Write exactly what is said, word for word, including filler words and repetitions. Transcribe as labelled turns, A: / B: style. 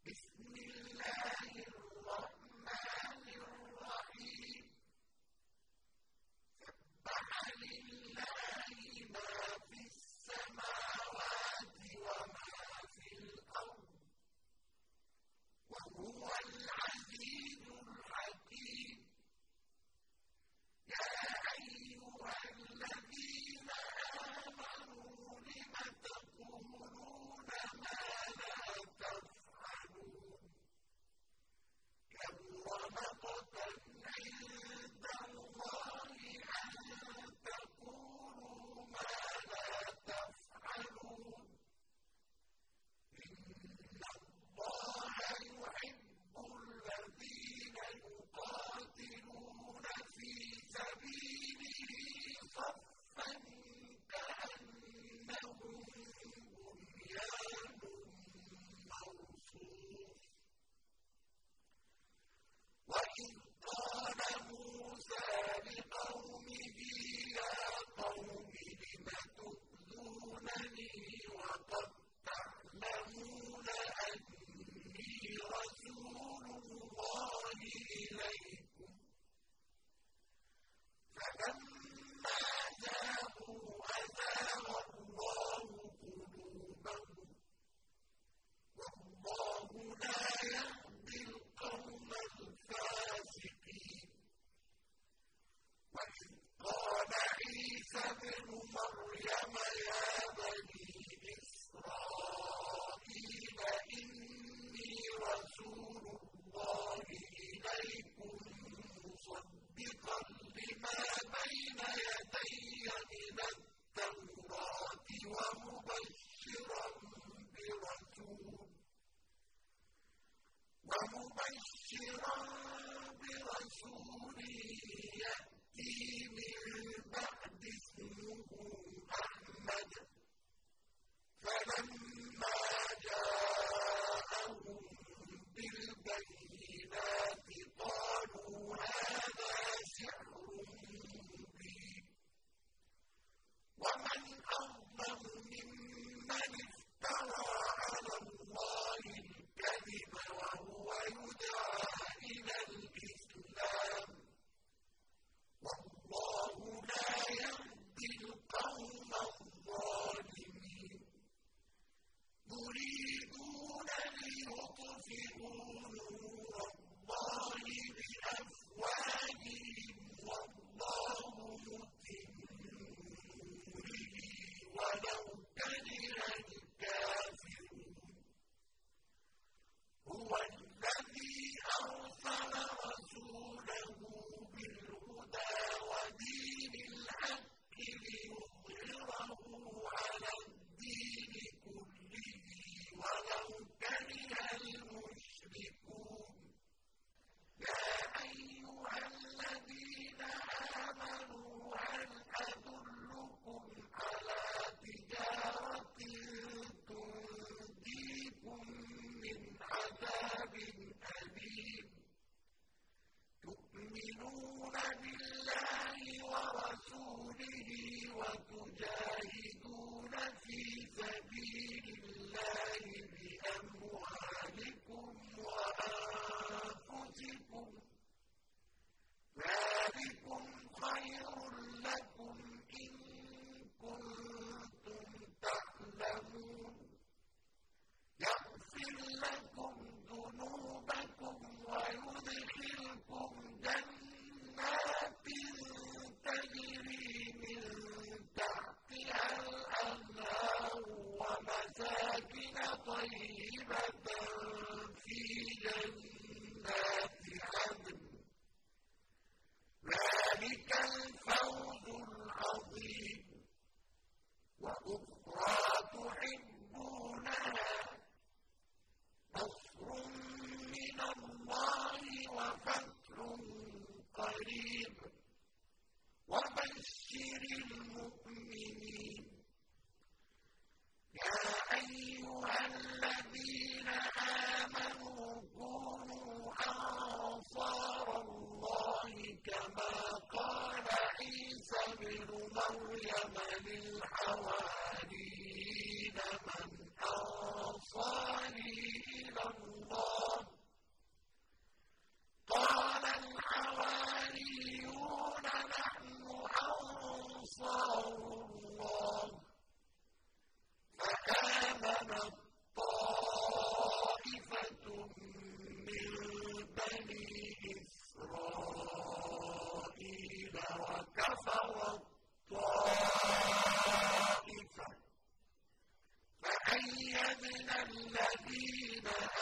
A: بسم الله الرحمن الرحيم سبح لله ما في السماوات وما في الأرض وهو العزيز الحكيم يا أيها الذين آمنوا لم تقولون ما لا تفعلون كبر مقتا عند الله أن تقولوا ما لا تفعلون إن الله يحب الذين يقاتلون في سبيله صفا كأنهم بنيان مرصوص وإذ قال موسى لقومه يا قوم لم تؤذونني وقد تعلمون أني رسول الله إليكم فلما زاغوا أزاغ الله قلوبهم والله لا يهدي القوم الفاسقين وإذ قال عيسى ابن مريم يا بني إسرائيل إني رسول الله إليكم مصدقا لما بين يدي من التوراة ومبشرا برسول ومبشرا برسول يأتي من بعد اسمه أحمد فلما جاءهم بالبينات قالوا هذا سحر مبين ومن أظلم ممن افترى على الله الكذب وهو يدعى إلى الإسلام والله لا يهدي القوم الظالمين يريدون ليطفئوا نور الله بأفواههم والله متم نوره ولو كره الكافرون هو الذي أرسل رسوله بالهدى ودين الحق ليظهره على الدين كله ولو كره المشركون يا أيها الذين آمنوا هل أدلكم على تجارة تنجيكم من عذاب أليم تؤمنون بالله ورسوله وتجاهدون في سبيل الله بأموالكم وأنفسكم ذلكم خير لكم إن كنتم تعلمون يغفر لكم ذنوبكم ويدخلكم جنات تجري من تحتها الأنهار ومساكن طيبة في جنات عدن ذلك الفوز العظيم وأخرى تحبونها نصر من الله وفتح قريب وبشر المؤمنين يا أيها الذين آمنوا كونوا أنصار الله كما قال عيسى ابن مريم للحواريين من أنصاري إلى الله الَّذِينَ